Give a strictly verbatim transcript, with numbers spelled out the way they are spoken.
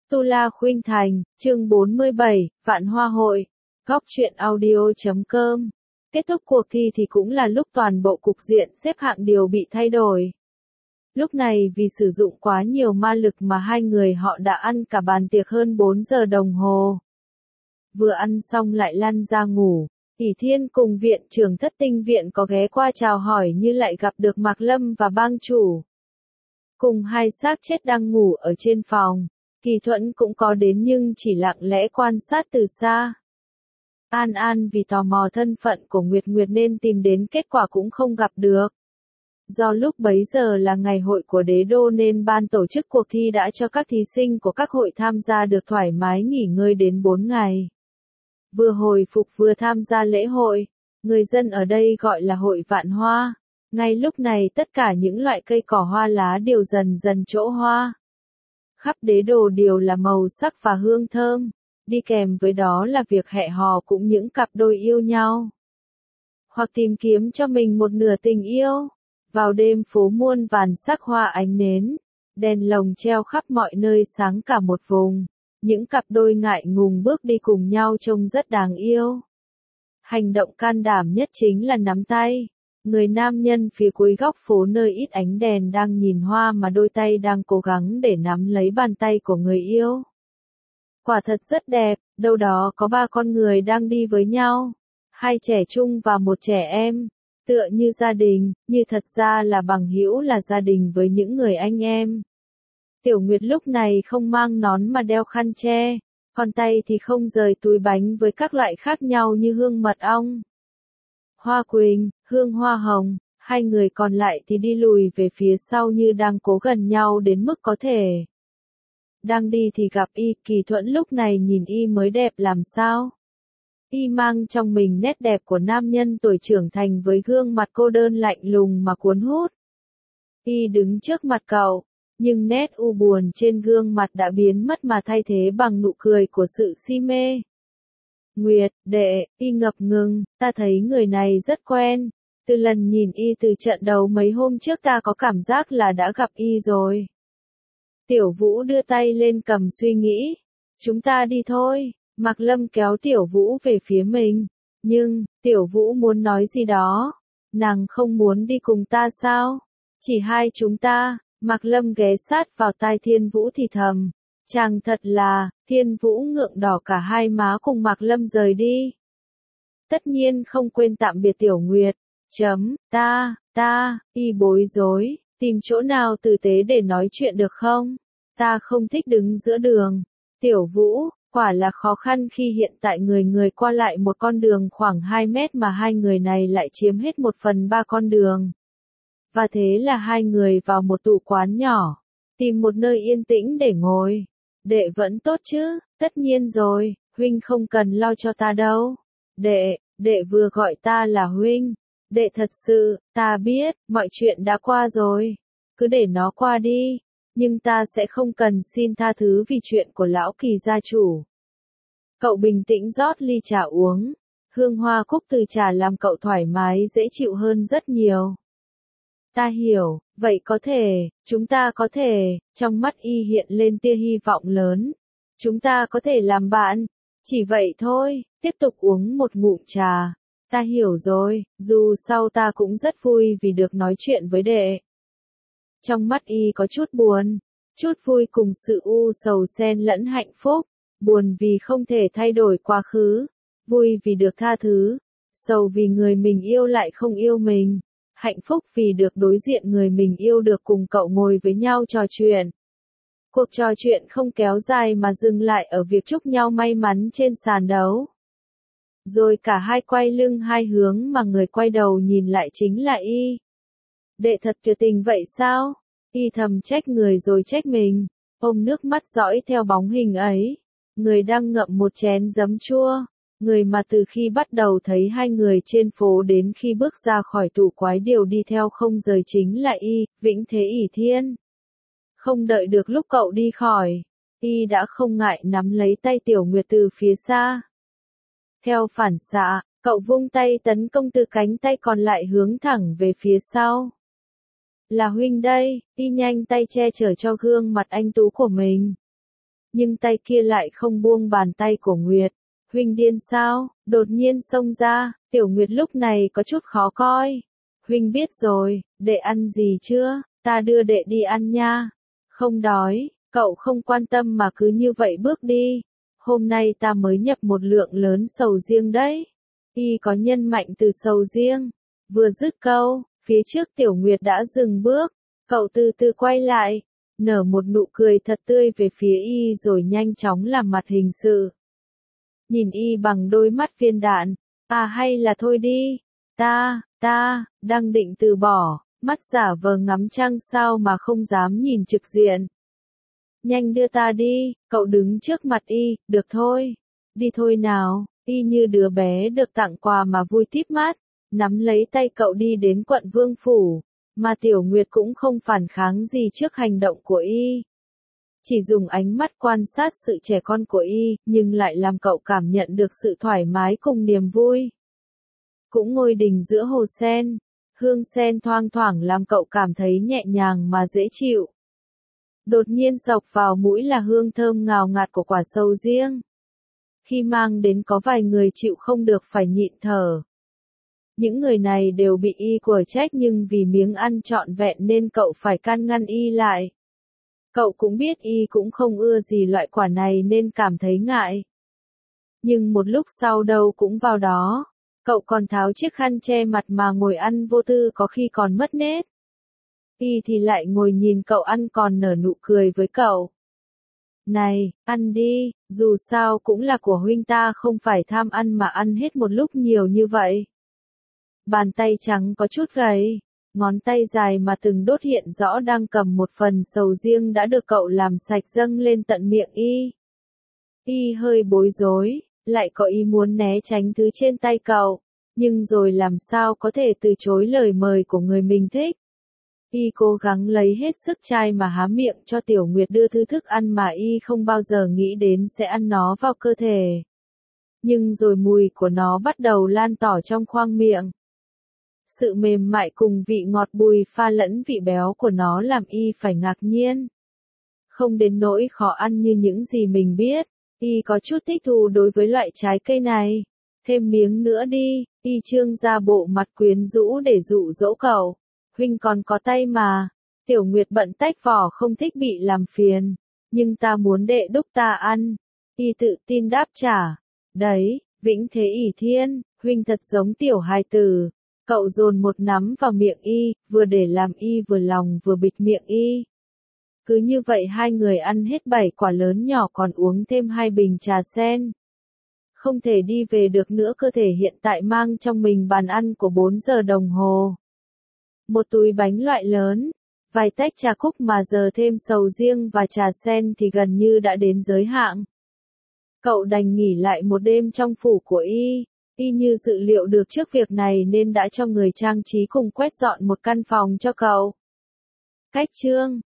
Tu La Khuynh Thành, chương bốn mươi bảy, Vạn Hoa Hội, Góc truyện audio chấm com. Kết thúc cuộc thi thì cũng là lúc toàn bộ cục diện xếp hạng đều bị thay đổi. Lúc này vì sử dụng quá nhiều ma lực mà hai người họ đã ăn cả bàn tiệc hơn bốn giờ đồng hồ. Vừa ăn xong lại lăn ra ngủ, ỷ Thiên cùng viện trưởng Thất Tinh Viện có ghé qua chào hỏi như lại gặp được Mạc Lâm và bang chủ. Cùng hai xác chết đang ngủ ở trên phòng. Kỳ Thuẫn cũng có đến nhưng chỉ lặng lẽ quan sát từ xa. An An vì tò mò thân phận của Nguyệt Nguyệt nên tìm đến, kết quả cũng không gặp được. Do lúc bấy giờ là ngày hội của đế đô nên ban tổ chức cuộc thi đã cho các thí sinh của các hội tham gia được thoải mái nghỉ ngơi đến bốn ngày. Vừa hồi phục vừa tham gia lễ hội, người dân ở đây gọi là hội vạn hoa. Ngay lúc này tất cả những loại cây cỏ hoa lá đều dần dần trổ hoa. Khắp đế đô đều là màu sắc và hương thơm, đi kèm với đó là việc hẹn hò cũng những cặp đôi yêu nhau. Hoặc tìm kiếm cho mình một nửa tình yêu. Vào đêm phố muôn vàn sắc hoa ánh nến, đèn lồng treo khắp mọi nơi sáng cả một vùng. Những cặp đôi ngại ngùng bước đi cùng nhau trông rất đáng yêu. Hành động can đảm nhất chính là nắm tay. Người nam nhân phía cuối góc phố nơi ít ánh đèn đang nhìn hoa mà đôi tay đang cố gắng để nắm lấy bàn tay của người yêu. Quả thật rất đẹp, đâu đó có ba con người đang đi với nhau. Hai trẻ trung và một trẻ em, tựa như gia đình, như thật ra là bằng hữu, là gia đình với những người anh em. Tiểu Nguyệt lúc này không mang nón mà đeo khăn che, còn tay thì không rời túi bánh với các loại khác nhau như hương mật ong, hoa quỳnh, hương hoa hồng. Hai người còn lại thì đi lùi về phía sau như đang cố gần nhau đến mức có thể. Đang đi thì gặp y, Kỳ Thuẫn lúc này nhìn y mới đẹp làm sao. Y mang trong mình nét đẹp của nam nhân tuổi trưởng thành với gương mặt cô đơn lạnh lùng mà cuốn hút. Y đứng trước mặt cậu, nhưng nét u buồn trên gương mặt đã biến mất mà thay thế bằng nụ cười của sự si mê. Nguyệt, đệ, y ngập ngừng, ta thấy người này rất quen. Từ lần nhìn y từ trận đấu mấy hôm trước ta có cảm giác là đã gặp y rồi. Tiểu Vũ đưa tay lên cầm suy nghĩ. Chúng ta đi thôi. Mạc Lâm kéo Tiểu Vũ về phía mình. Nhưng, Tiểu Vũ muốn nói gì đó. Nàng không muốn đi cùng ta sao? Chỉ hai chúng ta. Mạc Lâm ghé sát vào tai Thiên Vũ thì thầm. Chàng thật là, Thiên Vũ ngượng đỏ cả hai má cùng Mạc Lâm rời đi. Tất nhiên không quên tạm biệt Tiểu Nguyệt. Chấm, ta, ta, y bối rối, tìm chỗ nào tử tế để nói chuyện được không? Ta không thích đứng giữa đường. Tiểu Vũ, quả là khó khăn khi hiện tại người người qua lại một con đường khoảng hai mét mà hai người này lại chiếm hết một phần ba con đường. Và thế là hai người vào một tụ quán nhỏ, tìm một nơi yên tĩnh để ngồi. Đệ vẫn tốt chứ? Tất nhiên rồi, huynh không cần lo cho ta đâu. Đệ, đệ vừa gọi ta là huynh. Đệ thật sự, ta biết, mọi chuyện đã qua rồi. Cứ để nó qua đi. Nhưng ta sẽ không cần xin tha thứ vì chuyện của lão Kỳ gia chủ. Cậu bình tĩnh rót ly trà uống. Hương hoa cúc từ trà làm cậu thoải mái dễ chịu hơn rất nhiều. Ta hiểu, vậy có thể, chúng ta có thể, trong mắt y hiện lên tia hy vọng lớn. Chúng ta có thể làm bạn, chỉ vậy thôi, tiếp tục uống một ngụm trà. Ta hiểu rồi, dù sao ta cũng rất vui vì được nói chuyện với đệ. Trong mắt y có chút buồn, chút vui cùng sự u sầu xen lẫn hạnh phúc. Buồn vì không thể thay đổi quá khứ, vui vì được tha thứ, sầu vì người mình yêu lại không yêu mình. Hạnh phúc vì được đối diện người mình yêu được cùng cậu ngồi với nhau trò chuyện. Cuộc trò chuyện không kéo dài mà dừng lại ở việc chúc nhau may mắn trên sàn đấu. Rồi cả hai quay lưng hai hướng mà người quay đầu nhìn lại chính là y. Đệ thật tuyệt tình vậy sao? Y thầm trách người rồi trách mình, ôm nước mắt dõi theo bóng hình ấy. Người đang ngậm một chén giấm chua. Người mà từ khi bắt đầu thấy hai người trên phố đến khi bước ra khỏi tụ quái đều đi theo không rời chính là y, Vĩnh Thế ỷ Thiên. Không đợi được lúc cậu đi khỏi, y đã không ngại nắm lấy tay Tiểu Nguyệt từ phía xa. Theo phản xạ, cậu vung tay tấn công từ cánh tay còn lại hướng thẳng về phía sau. Là huynh đây, y nhanh tay che chở cho gương mặt anh tú của mình. nhưng tay kia lại không buông bàn tay của Nguyệt. Huynh điên sao? Đột nhiên xông ra, Tiểu Nguyệt lúc này có chút khó coi. Huynh biết rồi, đệ ăn gì chưa? Ta đưa đệ đi ăn nha. Không đói, cậu không quan tâm mà cứ như vậy bước đi. Hôm nay ta mới nhập một lượng lớn sầu riêng đấy. Y có nhân mạnh từ sầu riêng. Vừa dứt câu, phía trước Tiểu Nguyệt đã dừng bước. Cậu từ từ quay lại, nở một nụ cười thật tươi về phía Y rồi nhanh chóng làm mặt hình sự. Nhìn Y bằng đôi mắt viên đạn. À hay là thôi đi. Ta, ta, đang định từ bỏ, mắt giả vờ ngắm trăng sao mà không dám nhìn trực diện. Nhanh đưa ta đi, cậu đứng trước mặt Y, được thôi. Đi thôi nào, Y như đứa bé được tặng quà mà vui tít mắt, nắm lấy tay cậu đi đến quận Vương Phủ, mà Tiểu Nguyệt cũng không phản kháng gì trước hành động của Y. Chỉ dùng ánh mắt quan sát sự trẻ con của Y, nhưng lại làm cậu cảm nhận được sự thoải mái cùng niềm vui. Cũng ngồi đình giữa hồ sen, hương sen thoang thoảng làm cậu cảm thấy nhẹ nhàng mà dễ chịu. Đột nhiên xộc vào mũi là hương thơm ngào ngạt của quả sầu riêng. Khi mang đến có vài người chịu không được phải nhịn thở. Những người này đều bị Y quở trách nhưng vì miếng ăn trọn vẹn nên cậu phải can ngăn Y lại. Cậu cũng biết Y cũng không ưa gì loại quả này nên cảm thấy ngại. Nhưng một lúc sau đâu cũng vào đó. Cậu còn tháo chiếc khăn che mặt mà ngồi ăn vô tư có khi còn mất nết. Y thì lại ngồi nhìn cậu ăn còn nở nụ cười với cậu. Này, ăn đi, dù sao cũng là của huynh ta không phải tham ăn mà ăn hết một lúc nhiều như vậy. Bàn tay trắng có chút gầy, ngón tay dài mà từng đốt hiện rõ đang cầm một phần sầu riêng đã được cậu làm sạch dâng lên tận miệng Y. Y hơi bối rối, lại có ý muốn né tránh thứ trên tay cậu, nhưng rồi làm sao có thể từ chối lời mời của người mình thích. Y cố gắng lấy hết sức chai mà há miệng cho Tiểu Nguyệt đưa thứ thức ăn mà Y không bao giờ nghĩ đến sẽ ăn nó vào cơ thể. Nhưng rồi mùi của nó bắt đầu lan tỏa trong khoang miệng. Sự mềm mại cùng vị ngọt bùi pha lẫn vị béo của nó làm Y phải ngạc nhiên. Không đến nỗi khó ăn như những gì mình biết, Y có chút thích thú đối với loại trái cây này. Thêm miếng nữa đi, Y trương ra bộ mặt quyến rũ để dụ dỗ cậu. Huynh còn có tay mà. Tiểu Nguyệt bận tách vỏ không thích bị làm phiền. Nhưng ta muốn đệ đúc ta ăn. Y tự tin đáp trả. Đấy, vĩnh thế ỷ thiên, huynh thật giống tiểu hài tử. Cậu dồn một nắm vào miệng Y, vừa để làm Y vừa lòng vừa bịt miệng Y. Cứ như vậy hai người ăn hết bảy quả lớn nhỏ còn uống thêm hai bình trà sen. Không thể đi về được nữa, cơ thể hiện tại mang trong mình bàn ăn của bốn giờ đồng hồ. Một túi bánh loại lớn, vài tách trà cúc mà giờ thêm sầu riêng và trà sen thì gần như đã đến giới hạn. Cậu đành nghỉ lại một đêm trong phủ của Y. Y như dự liệu được trước việc này nên đã cho người trang trí cùng quét dọn một căn phòng cho cậu. Cách chương